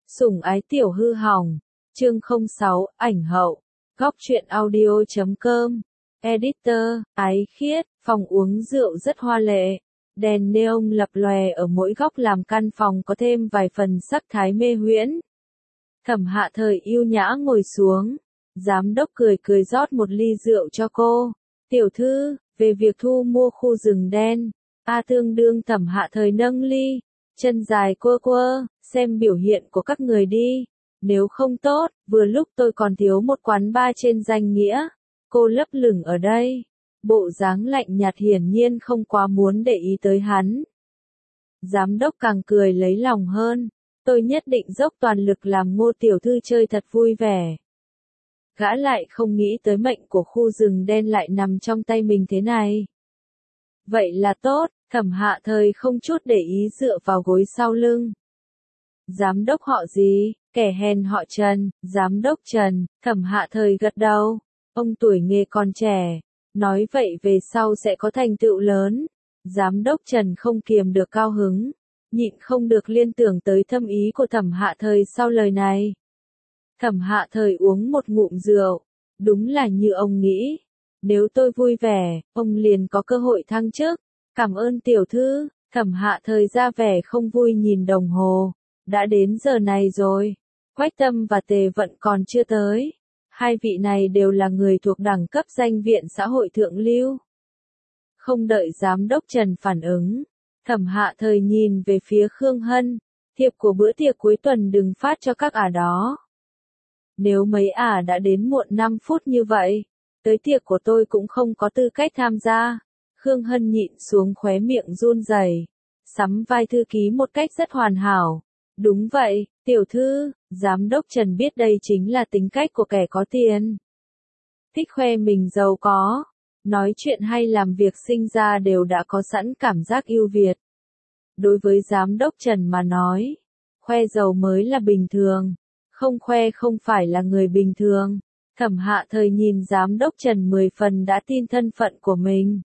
Sủng ái tiểu hư hỏng. Chương 06, ảnh hậu. Góc truyện audio.com. Editor, Ái Khiết. Phòng uống rượu rất hoa lệ. Đèn neon lập lòe ở mỗi góc làm căn phòng có thêm vài phần sắc thái mê huyễn. Thẩm Hạ Thời yêu nhã ngồi xuống. Giám đốc cười cười rót một ly rượu cho cô. Tiểu thư, về việc thu mua khu rừng đen. Tương đương Thẩm Hạ Thời nâng ly. Chân dài quơ quơ, xem biểu hiện của các người đi. Nếu không tốt, vừa lúc tôi còn thiếu một quán bar trên danh nghĩa. Cô lấp lửng ở đây. Bộ dáng lạnh nhạt hiển nhiên không quá muốn để ý tới hắn. Giám đốc càng cười lấy lòng hơn. Tôi nhất định dốc toàn lực làm Ngô tiểu thư chơi thật vui vẻ. Gã lại không nghĩ tới mệnh của khu rừng đen lại nằm trong tay mình thế này. Vậy là tốt, Thẩm Hạ Thời không chút để ý dựa vào gối sau lưng. Giám đốc họ gì? Kẻ hèn họ Trần. Giám đốc Trần. Thẩm Hạ Thời gật đầu. Ông tuổi nghề còn trẻ. Nói vậy về sau sẽ có thành tựu lớn. Giám đốc Trần không kiềm được cao hứng. Nhịn không được liên tưởng tới thâm ý của Thẩm Hạ Thời sau lời này. Thẩm Hạ Thời uống một ngụm rượu. Đúng là như ông nghĩ. Nếu tôi vui vẻ, ông liền có cơ hội thăng chức. Cảm ơn tiểu thư. Thẩm Hạ Thời ra vẻ không vui nhìn đồng hồ. Đã đến giờ này rồi. Quách Tâm và Tề Vận còn chưa tới. Hai vị này đều là người thuộc đẳng cấp danh viện xã hội thượng lưu. Không đợi giám đốc Trần phản ứng. Thẩm Hạ Thời nhìn về phía Khương Hân. Thiệp của bữa tiệc cuối tuần đừng phát cho các ả đó. Nếu mấy ả đã đến muộn 5 phút như vậy, tới tiệc của tôi cũng không có tư cách tham gia. Khương Hân nhịn xuống khóe miệng run rẩy, sắm vai thư ký một cách rất hoàn hảo. Đúng vậy, tiểu thư, giám đốc Trần biết đây chính là tính cách của kẻ có tiền. Thích khoe mình giàu có, nói chuyện hay làm việc sinh ra đều đã có sẵn cảm giác ưu việt. Đối với giám đốc Trần mà nói, khoe giàu mới là bình thường, không khoe không phải là người bình thường. Thẩm Hạ Thời nhìn giám đốc Trần 10 phần đã tin thân phận của mình.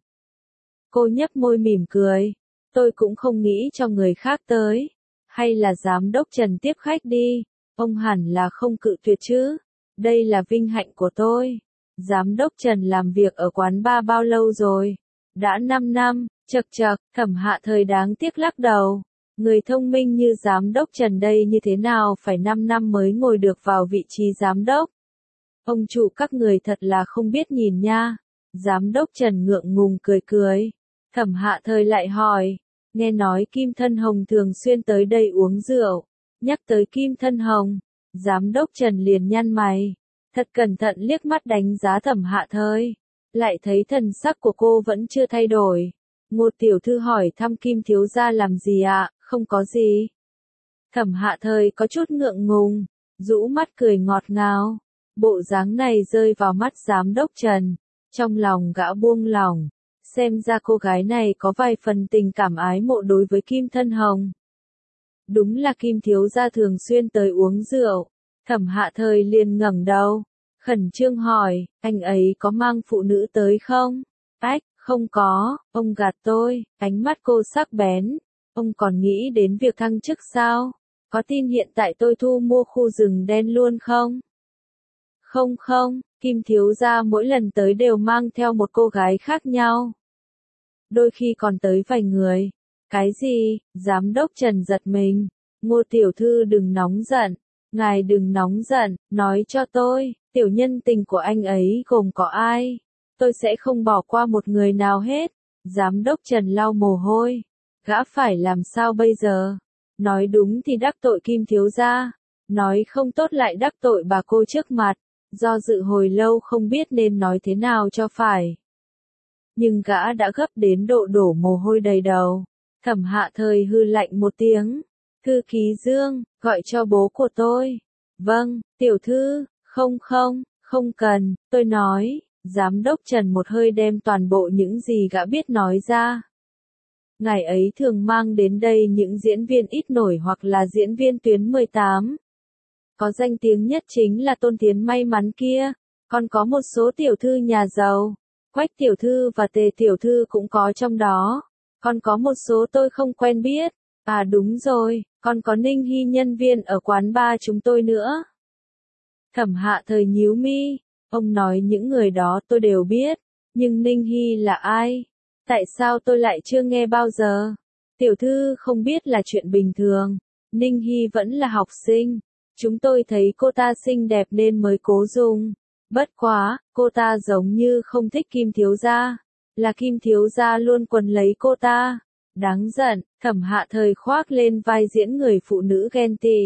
Cô nhếch môi mỉm cười, tôi cũng không nghĩ cho người khác tới. Hay là giám đốc Trần tiếp khách đi, ông hẳn là không cự tuyệt chứ. Đây là vinh hạnh của tôi. Giám đốc Trần làm việc ở quán bar bao lâu rồi? Đã 5 năm, chậc chậc. Thẩm Hạ Thời đáng tiếc lắc đầu. Người thông minh như giám đốc Trần đây như thế nào phải 5 năm mới ngồi được vào vị trí giám đốc. Ông chủ các người thật là không biết nhìn nha. Giám đốc Trần ngượng ngùng cười cười. Thẩm Hạ Thời lại hỏi. Nghe nói Kim Thân Hồng thường xuyên tới đây uống rượu. Nhắc tới Kim Thân Hồng, giám đốc Trần liền nhăn mày. Thật cẩn thận liếc mắt đánh giá Thẩm Hạ Thời. Lại thấy thần sắc của cô vẫn chưa thay đổi. Ngô tiểu thư hỏi thăm Kim thiếu gia làm gì ạ? Không có gì. Thẩm Hạ Thời có chút ngượng ngùng, rũ mắt cười ngọt ngào. Bộ dáng này rơi vào mắt giám đốc Trần. Trong lòng gã buông lỏng. Xem ra cô gái này có vài phần tình cảm ái mộ đối với Kim Thân Hồng. Đúng là Kim thiếu gia thường xuyên tới uống rượu. Thẩm Hạ Thời liền ngẩng đầu, khẩn trương hỏi, anh ấy có mang phụ nữ tới không? Không có, ông gạt tôi. Ánh mắt cô sắc bén. Ông còn nghĩ đến việc thăng chức sao? Có tin hiện tại tôi thu mua khu rừng đen luôn không? Không, Kim thiếu gia mỗi lần tới đều mang theo một cô gái khác nhau. Đôi khi còn tới vài người. Cái gì? Giám đốc Trần giật mình. Ngô tiểu thư đừng nóng giận. Ngài đừng nóng giận, nói cho tôi, tiểu nhân tình của anh ấy gồm có ai? Tôi sẽ không bỏ qua một người nào hết. Giám đốc Trần lau mồ hôi. Gã phải làm sao bây giờ? Nói đúng thì đắc tội Kim thiếu gia. Nói không tốt lại đắc tội bà cô trước mặt. Do dự hồi lâu không biết nên nói thế nào cho phải. Nhưng gã đã gấp đến độ đổ mồ hôi đầy đầu. Thẩm Hạ Thời hư lạnh một tiếng. Thư ký Dương, gọi cho bố của tôi. Vâng, tiểu thư. Không cần, tôi nói. Giám đốc Trần một hơi đem toàn bộ những gì gã biết nói ra. Ngày ấy thường mang đến đây những diễn viên ít nổi hoặc là diễn viên tuyến 18. Có danh tiếng nhất chính là Tôn Tiến may mắn kia. Còn có một số tiểu thư nhà giàu. Quách tiểu thư và Tề tiểu thư cũng có trong đó. Còn có một số tôi không quen biết. À đúng rồi, Còn có Ninh Hy nhân viên ở quán bar chúng tôi nữa. Thẩm Hạ Thời nhíu mi, ông nói những người đó tôi đều biết, nhưng Ninh Hy là ai? Tại sao tôi lại chưa nghe bao giờ? Tiểu thư không biết là chuyện bình thường, Ninh Hy vẫn là học sinh, chúng tôi thấy cô ta xinh đẹp nên mới cố dùng. Bất quá, cô ta giống như không thích Kim thiếu gia, là Kim thiếu gia luôn quấn lấy cô ta. Đáng giận, Thẩm Hạ Thời khoác lên vai diễn người phụ nữ ghen tị.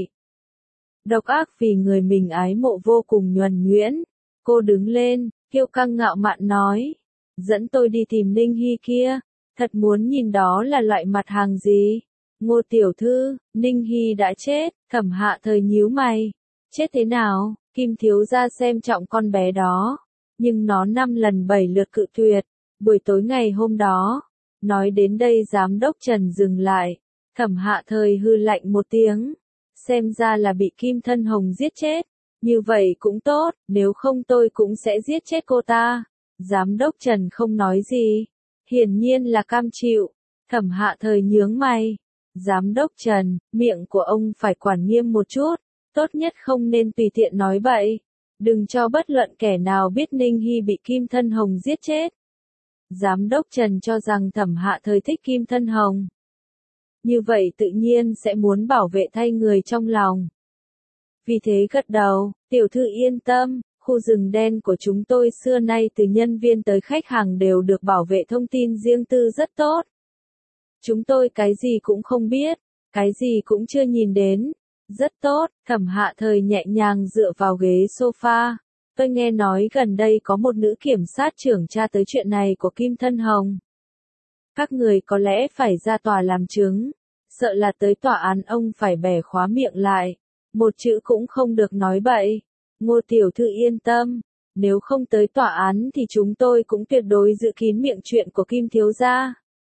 Độc ác vì người mình ái mộ vô cùng nhuần nhuyễn. Cô đứng lên, kiêu căng ngạo mạn nói. Dẫn tôi đi tìm Ninh Hy kia, thật muốn nhìn đó là loại mặt hàng gì. Ngô tiểu thư, Ninh Hy đã chết, Thẩm Hạ Thời nhíu mày. Chết thế nào, Kim thiếu gia xem trọng con bé đó. Nhưng nó 5 lần 7 lượt cự tuyệt. Buổi tối ngày hôm đó, nói đến đây giám đốc Trần dừng lại. Thẩm Hạ Thời hư lạnh một tiếng. Xem ra là bị Kim Thân Hồng giết chết. Như vậy cũng tốt, nếu không tôi cũng sẽ giết chết cô ta. Giám đốc Trần không nói gì. Hiển nhiên là cam chịu. Thẩm Hạ Thời nhướng mày. Giám đốc Trần, miệng của ông phải quản nghiêm một chút. Tốt nhất không nên tùy tiện nói bậy. Đừng cho bất luận kẻ nào biết Ninh Hy bị Kim Thân Hồng giết chết. Giám đốc Trần cho rằng Thẩm Hạ Thời thích Kim Thân Hồng. Như vậy tự nhiên sẽ muốn bảo vệ thay người trong lòng. Vì thế gật đầu, tiểu thư yên tâm, khu rừng đen của chúng tôi xưa nay từ nhân viên tới khách hàng đều được bảo vệ thông tin riêng tư rất tốt. Chúng tôi cái gì cũng không biết, cái gì cũng chưa nhìn đến. Rất tốt, Thẩm Hạ Thời nhẹ nhàng dựa vào ghế sofa. Tôi nghe nói gần đây có một nữ kiểm sát trưởng tra tới chuyện này của Kim Thân Hồng. Các người có lẽ phải ra tòa làm chứng. Sợ là tới tòa án ông phải bẻ khóa miệng lại. Một chữ cũng không được nói bậy. Ngô tiểu thư yên tâm. Nếu không tới tòa án thì chúng tôi cũng tuyệt đối giữ kín miệng chuyện của Kim thiếu gia.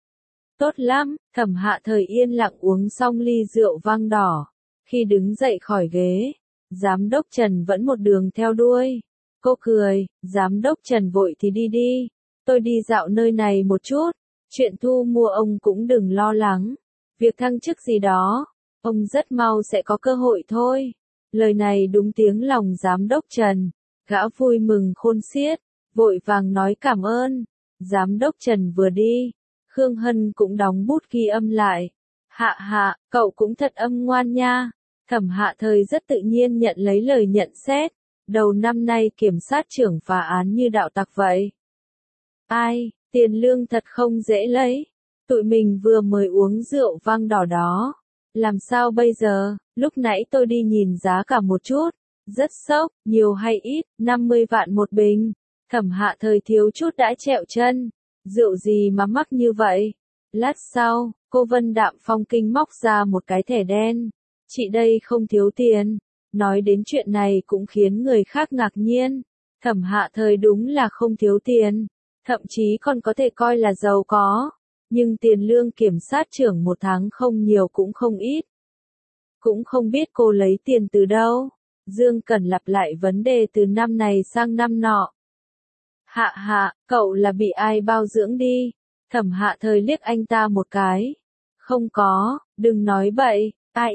Tốt lắm, Thẩm Hạ Thời yên lặng uống xong ly rượu vang đỏ. Khi đứng dậy khỏi ghế, giám đốc Trần vẫn một đường theo đuôi. Cô cười, giám đốc Trần vội thì đi đi. Tôi đi dạo nơi này một chút. Chuyện thu mua ông cũng đừng lo lắng. Việc thăng chức gì đó, ông rất mau sẽ có cơ hội thôi. Lời này đúng tiếng lòng giám đốc Trần. Gã vui mừng khôn xiết, vội vàng nói cảm ơn. Giám đốc Trần vừa đi, Khương Hân cũng đóng bút ghi âm lại. Hạ hạ, cậu cũng thật âm ngoan nha. Thẩm Hạ Thời rất tự nhiên nhận lấy lời nhận xét. Đầu năm nay kiểm sát trưởng phá án như đạo tặc vậy. Ai, tiền lương thật không dễ lấy. Tụi mình vừa mới uống rượu vang đỏ đó. Làm sao bây giờ, lúc nãy tôi đi nhìn giá cả một chút. Rất sốc, nhiều hay ít, 50 vạn một bình. Thẩm Hạ Thời thiếu chút đã trẹo chân. Rượu gì mà mắc như vậy? Lát sau, cô Vân Đạm Phong kinh móc ra một cái thẻ đen. Chị đây không thiếu tiền. Nói đến chuyện này cũng khiến người khác ngạc nhiên. Thẩm Hạ Thời đúng là không thiếu tiền. Thậm chí còn có thể coi là giàu có. Nhưng tiền lương kiểm sát trưởng một tháng không nhiều cũng không ít. Cũng không biết cô lấy tiền từ đâu. Dương Cẩn lặp lại vấn đề từ năm này sang năm nọ. Hạ hạ, cậu là bị ai bao dưỡng đi? Thẩm Hạ Thời liếc anh ta một cái. Không có, đừng nói bậy.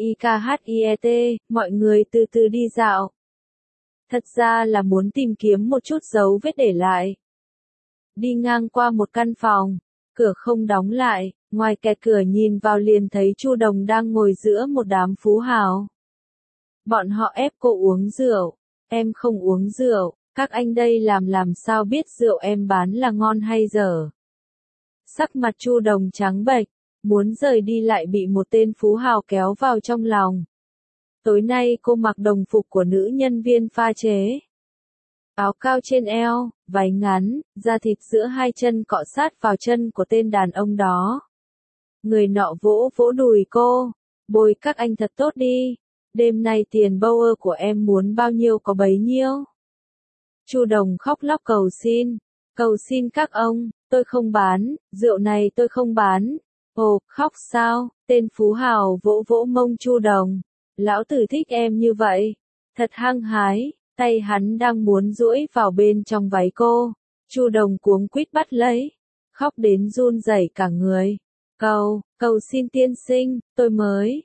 AIKHIET, mọi người từ từ đi dạo. Thật ra là muốn tìm kiếm một chút dấu vết để lại. Đi ngang qua một căn phòng, cửa không đóng lại, ngoài kẹt cửa nhìn vào liền thấy Chu Đồng đang ngồi giữa một đám phú hào. Bọn họ ép cô uống rượu, em không uống rượu, các anh đây làm sao biết rượu em bán là ngon hay dở. Sắc mặt Chu Đồng trắng bệch, muốn rời đi lại bị một tên phú hào kéo vào trong lòng. Tối nay cô mặc đồng phục của nữ nhân viên pha chế. Áo cao trên eo, váy ngắn, da thịt giữa hai chân cọ sát vào chân của tên đàn ông đó. Người nọ vỗ vỗ đùi cô, bồi các anh thật tốt đi, đêm nay tiền Bauer của em muốn bao nhiêu có bấy nhiêu. Chu Đồng khóc lóc cầu xin các ông, tôi không bán, rượu này tôi không bán. Ồ, khóc sao, tên phú hào vỗ vỗ mông Chu Đồng, lão tử thích em như vậy, thật hăng hái. Tay hắn đang muốn duỗi vào bên trong váy cô. Chu Đồng cuống quýt bắt lấy. Khóc đến run rẩy cả người. Cầu xin tiên sinh, tôi mới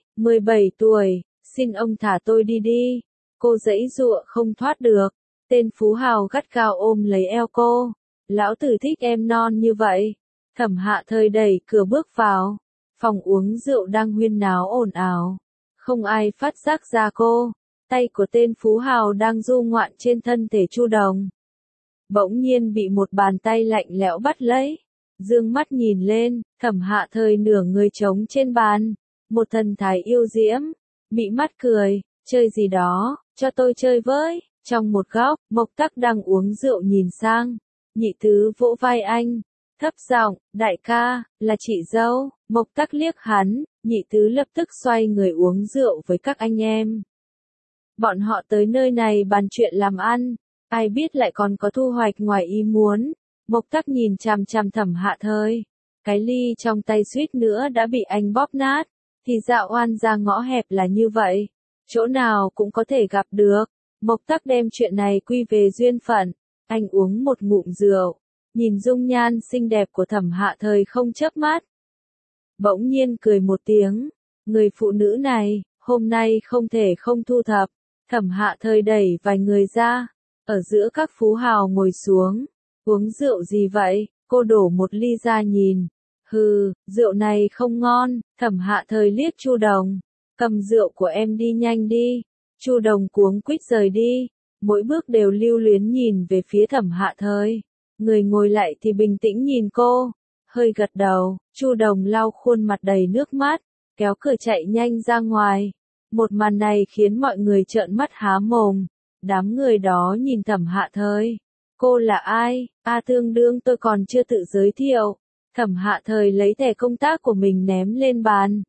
17 tuổi, xin ông thả tôi đi đi. Cô giãy giụa không thoát được. Tên phú hào gắt gao ôm lấy eo cô. Lão tử thích em non như vậy. Thẩm Hạ Thời đẩy cửa bước vào. Phòng uống rượu đang huyên náo ồn ào. Không ai phát giác ra cô. Tay của tên phú hào đang du ngoạn trên thân thể Chu Đồng. Bỗng nhiên bị một bàn tay lạnh lẽo bắt lấy. Dương mắt nhìn lên, Thẩm Hạ Thời nửa người trống trên bàn. Một thần thái yêu diễm. Mị mắt cười, chơi gì đó, cho tôi chơi với. Trong một góc, Mộc Tắc đang uống rượu nhìn sang. Nhị tứ vỗ vai anh. Thấp giọng, đại ca, là chị dâu. Mộc Tắc liếc hắn, nhị tứ lập tức xoay người uống rượu với các anh em. Bọn họ tới nơi này bàn chuyện làm ăn, ai biết lại còn có thu hoạch ngoài ý muốn. Mộc Tắc nhìn chằm chằm Thẩm Hạ Thời. Cái ly trong tay suýt nữa đã bị anh bóp nát. Thì dạo oan ra ngõ hẹp là như vậy. Chỗ nào cũng có thể gặp được. Mộc Tắc đem chuyện này quy về duyên phận. Anh uống một ngụm rượu. Nhìn dung nhan xinh đẹp của Thẩm Hạ Thời không chớp mắt. Bỗng nhiên cười một tiếng. Người phụ nữ này, hôm nay không thể không thu thập. Thẩm Hạ Thời đẩy vài người ra. Ở giữa các phú hào ngồi xuống. Uống rượu gì vậy? Cô đổ một ly ra nhìn. Hừ, rượu này không ngon. Thẩm Hạ Thời liếc Chu Đồng. Cầm rượu của em đi nhanh đi. Chu Đồng cuống quýt rời đi. Mỗi bước đều lưu luyến nhìn về phía Thẩm Hạ Thời. Người ngồi lại thì bình tĩnh nhìn cô. Hơi gật đầu, Chu Đồng lau khuôn mặt đầy nước mắt. Kéo cửa chạy nhanh ra ngoài. Một màn này khiến mọi người trợn mắt há mồm. Đám người đó nhìn Thẩm Hạ Thời. Cô là ai? Tương đương tôi còn chưa tự giới thiệu. Thẩm Hạ Thời lấy thẻ công tác của mình ném lên bàn.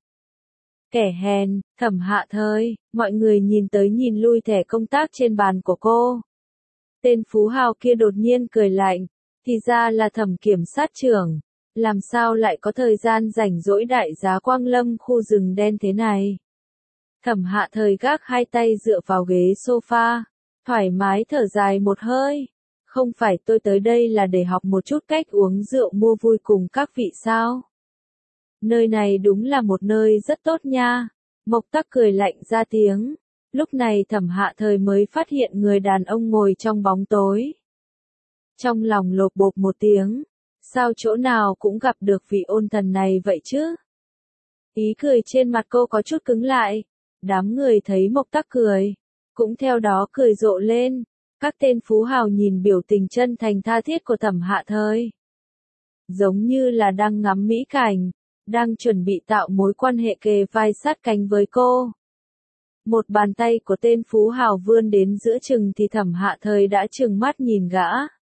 Kẻ hèn, Thẩm Hạ Thời, mọi người nhìn tới nhìn lui thẻ công tác trên bàn của cô. Tên phú hào kia đột nhiên cười lạnh, thì ra là Thẩm kiểm sát trưởng, làm sao lại có thời gian rảnh rỗi đại giá Quang Lâm khu rừng đen thế này. Thẩm Hạ Thời gác hai tay dựa vào ghế sofa, thoải mái thở dài một hơi. Không phải tôi tới đây là để học một chút cách uống rượu mua vui cùng các vị sao? Nơi này đúng là một nơi rất tốt nha. Mộc Tắc cười lạnh ra tiếng. Lúc này Thẩm Hạ Thời mới phát hiện người đàn ông ngồi trong bóng tối. Trong lòng lột bột một tiếng. Sao chỗ nào cũng gặp được vị ôn thần này vậy chứ? Ý cười trên mặt cô có chút cứng lại. Đám người thấy Mộc Tắc cười. Cũng theo đó cười rộ lên. Các tên phú hào nhìn biểu tình chân thành tha thiết của Thẩm Hạ Thời. Giống như là đang ngắm mỹ cảnh. Đang chuẩn bị tạo mối quan hệ kề vai sát cánh với cô. Một bàn tay của tên phú hào vươn đến giữa chừng thì Thẩm Hạ Thời đã trừng mắt nhìn gã.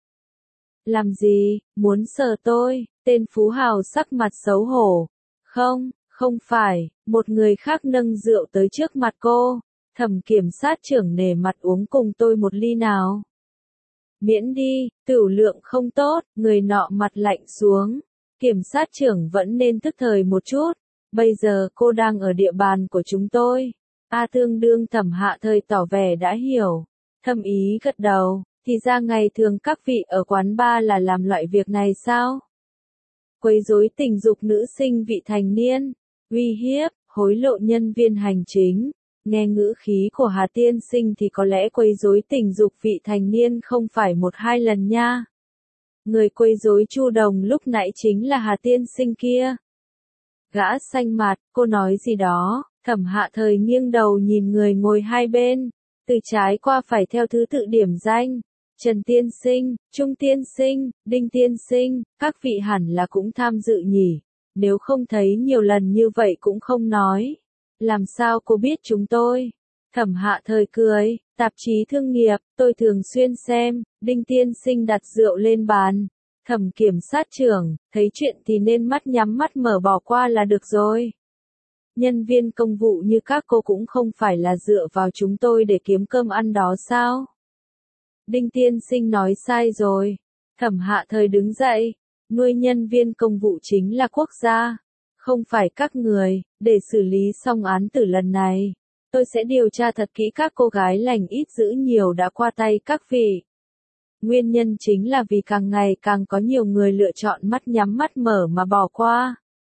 Làm gì, muốn sờ tôi? Tên phú hào sắc mặt xấu hổ. Không, không phải, một người khác nâng rượu tới trước mặt cô. Thẩm kiểm sát trưởng nể mặt uống cùng tôi một ly nào. Miễn đi, tửu lượng không tốt, người nọ mặt lạnh xuống. Kiểm sát trưởng vẫn nên thức thời một chút. Bây giờ cô đang ở địa bàn của chúng tôi. Tương đương Thẩm Hạ Thời tỏ vẻ đã hiểu. Thâm ý gật đầu. Thì ra ngày thường các vị ở quán bar là làm loại việc này sao? Quấy rối tình dục nữ sinh vị thành niên. Uy hiếp, hối lộ nhân viên hành chính. Nghe ngữ khí của Hà Tiên Sinh thì có lẽ quấy rối tình dục vị thành niên không phải một hai lần nha. Người quấy rối Chu Đồng lúc nãy chính là Hà Tiên Sinh kia. Gã xanh mặt, cô nói gì đó. Thẩm Hạ Thời nghiêng đầu nhìn người ngồi hai bên. Từ trái qua phải theo thứ tự điểm danh. Trần Tiên Sinh, Trung Tiên Sinh, Đinh Tiên Sinh, các vị hẳn là cũng tham dự nhỉ. Nếu không thấy nhiều lần như vậy cũng không nói. Làm sao cô biết chúng tôi? Thẩm Hạ Thời cười, tạp chí thương nghiệp, tôi thường xuyên xem. Đinh Tiên Sinh đặt rượu lên bàn. Thẩm kiểm sát trưởng, thấy chuyện thì nên mắt nhắm mắt mở bỏ qua là được rồi. Nhân viên công vụ như các cô cũng không phải là dựa vào chúng tôi để kiếm cơm ăn đó sao? Đinh Tiên Sinh nói sai rồi. Thẩm Hạ Thời đứng dậy. Nuôi nhân viên công vụ chính là quốc gia. Không phải các người. Để xử lý xong án tử lần này. Tôi sẽ điều tra thật kỹ các cô gái lành ít dữ nhiều đã qua tay các vị. Nguyên nhân chính là vì càng ngày càng có nhiều người lựa chọn mắt nhắm mắt mở mà bỏ qua.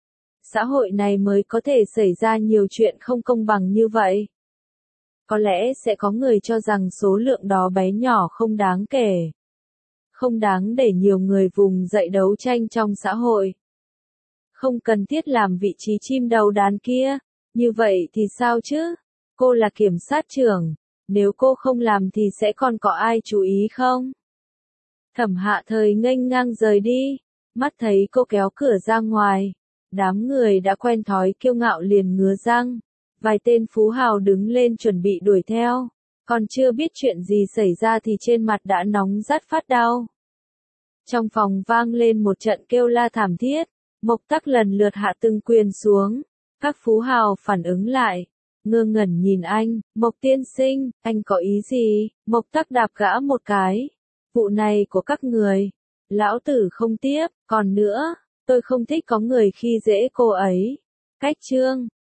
xã hội này mới có thể xảy ra nhiều chuyện không công bằng như vậy. Có lẽ sẽ có người cho rằng số lượng đó bé nhỏ không đáng kể. Không đáng để nhiều người vùng dậy đấu tranh trong xã hội. Không cần thiết làm vị trí chim đầu đàn kia. Như vậy thì sao chứ? Cô là kiểm sát trưởng. Nếu cô không làm thì sẽ còn có ai chú ý không? Thẩm Hạ Thời nghênh ngang rời đi. Mắt thấy cô kéo cửa ra ngoài. Đám người đã quen thói kiêu ngạo liền ngứa răng. Vài tên phú hào đứng lên chuẩn bị đuổi theo. Còn chưa biết chuyện gì xảy ra thì trên mặt đã nóng rát phát đau. Trong phòng vang lên một trận kêu la thảm thiết. Mộc Tắc lần lượt hạ từng quyền xuống. Các phú hào phản ứng lại. Ngơ ngẩn nhìn anh. Mộc tiên sinh, anh có ý gì? Mộc Tắc đạp gã một cái. Vụ này của các người. Lão tử không tiếp. Còn nữa, tôi không thích có người khi dễ cô ấy. Cách chương